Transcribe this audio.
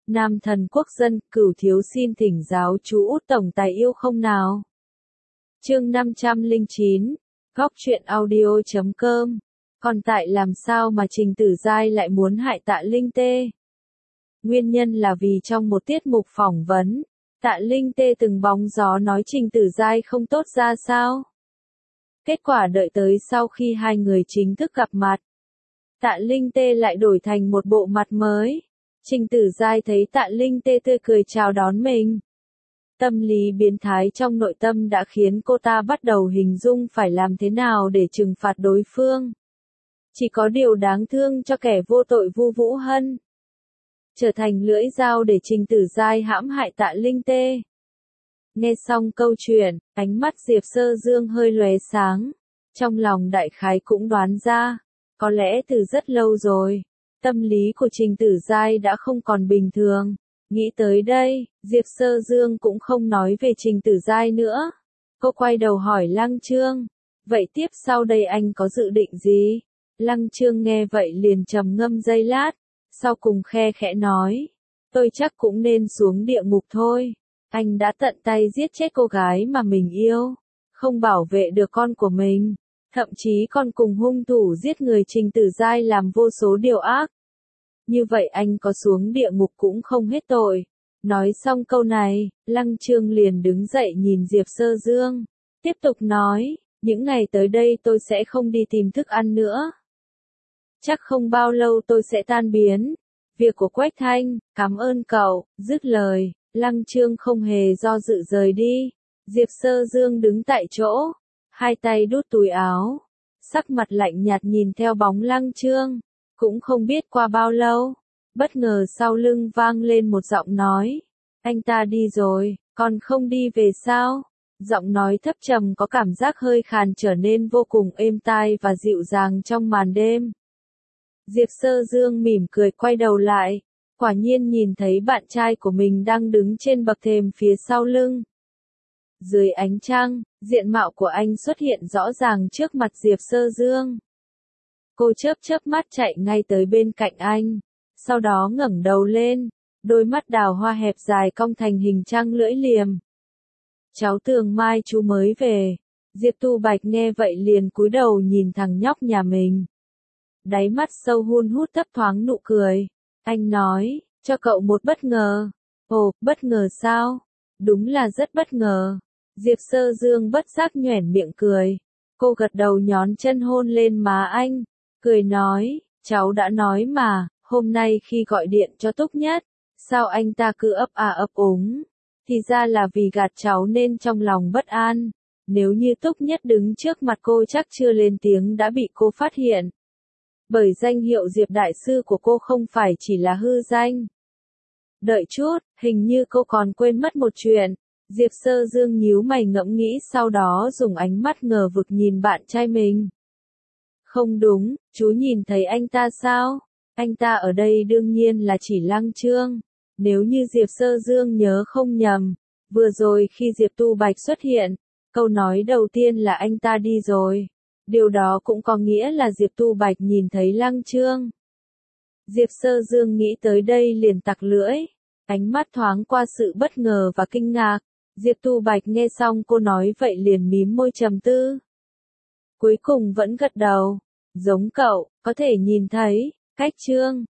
Nam thần quốc dân, Cửu thiếu xin thỉnh giáo chú Út tổng tài yêu không nào. Chương 509, Góc truyện audio.com. Còn tại làm sao mà Trình Tử Giai lại muốn hại Tạ Linh Tê? Nguyên nhân là vì trong một tiết mục phỏng vấn, Tạ Linh Tê từng bóng gió nói Trình Tử Giai không tốt ra sao. Kết quả đợi tới sau khi hai người chính thức gặp mặt, Tạ Linh Tê lại đổi thành một bộ mặt mới. Trình Tử Giai thấy Tạ Linh Tê tươi cười chào đón mình. Tâm lý biến thái trong nội tâm đã khiến cô ta bắt đầu hình dung phải làm thế nào để trừng phạt đối phương. Chỉ có điều đáng thương cho kẻ vô tội Vu Vũ Hân. Trở thành lưỡi dao để Trình Tử Giai hãm hại Tạ Linh Tê. Nghe xong câu chuyện, ánh mắt Diệp Sơ Dương hơi lóe sáng. Trong lòng đại khái cũng đoán ra, có lẽ từ rất lâu rồi, tâm lý của Trình Tử Giai đã không còn bình thường. Nghĩ tới đây, Diệp Sơ Dương cũng không nói về Trình Tử Giai nữa. Cô quay đầu hỏi Lăng Chương, vậy tiếp sau đây anh có dự định gì? Lăng Chương nghe vậy liền trầm ngâm giây lát, sau cùng khe khẽ nói, tôi chắc cũng nên xuống địa ngục thôi. Anh đã tận tay giết chết cô gái mà mình yêu, không bảo vệ được con của mình, thậm chí còn cùng hung thủ giết người Trình Tử Giai làm vô số điều ác. Như vậy anh có xuống địa ngục cũng không hết tội. Nói xong câu này, Lăng Chương liền đứng dậy nhìn Diệp Sơ Dương, tiếp tục nói, những ngày tới đây tôi sẽ không đi tìm thức ăn nữa. Chắc không bao lâu tôi sẽ tan biến. Việc của Quách Thanh, cảm ơn cậu. Dứt lời, Lăng Chương không hề do dự rời đi. Diệp Sơ Dương đứng tại chỗ, hai tay đút túi áo, sắc mặt lạnh nhạt nhìn theo bóng Lăng Chương. Cũng không biết qua bao lâu, bất ngờ sau lưng vang lên một giọng nói. Anh ta đi rồi, còn không đi về sao? Giọng nói thấp trầm có cảm giác hơi khàn trở nên vô cùng êm tai và dịu dàng trong màn đêm. Diệp Sơ Dương mỉm cười quay đầu lại, quả nhiên nhìn thấy bạn trai của mình đang đứng trên bậc thềm phía sau lưng. Dưới ánh trăng, diện mạo của anh xuất hiện rõ ràng trước mặt Diệp Sơ Dương. Cô chớp mắt chạy ngay tới bên cạnh anh, sau đó ngẩng đầu lên, đôi mắt đào hoa hẹp dài cong thành hình trăng lưỡi liềm. Cháu tưởng mai chú mới về. Diệp Tu Bạch nghe vậy liền cúi đầu nhìn thằng nhóc nhà mình. Đáy mắt sâu hun hút thấp thoáng nụ cười. Anh nói, cho cậu một bất ngờ. Ồ, bất ngờ sao? Đúng là rất bất ngờ. Diệp Sơ Dương bất giác nhoẻn miệng cười. Cô gật đầu nhón chân hôn lên má anh. Cười nói, cháu đã nói mà, hôm nay khi gọi điện cho Túc Nhất, sao anh ta cứ ấp à ấp úng, thì ra là vì gạt cháu nên trong lòng bất an. Nếu như Túc Nhất đứng trước mặt cô chắc chưa lên tiếng đã bị cô phát hiện. Bởi danh hiệu Diệp Đại Sư của cô không phải chỉ là hư danh. Đợi chút, hình như cô còn quên mất một chuyện. Diệp Sơ Dương nhíu mày ngẫm nghĩ sau đó dùng ánh mắt ngờ vực nhìn bạn trai mình. Không đúng, chú nhìn thấy anh ta sao? Anh ta ở đây đương nhiên là chỉ Lăng Chương. Nếu như Diệp Sơ Dương nhớ không nhầm, vừa rồi khi Diệp Tu Bạch xuất hiện, câu nói đầu tiên là anh ta đi rồi. Điều đó cũng có nghĩa là Diệp Tu Bạch nhìn thấy Lăng Chương. Diệp Sơ Dương nghĩ tới đây liền tặc lưỡi, ánh mắt thoáng qua sự bất ngờ và kinh ngạc. Diệp Tu Bạch nghe xong cô nói vậy liền mím môi trầm tư. Cuối cùng vẫn gật đầu, giống cậu, có thể nhìn thấy, cách Chương,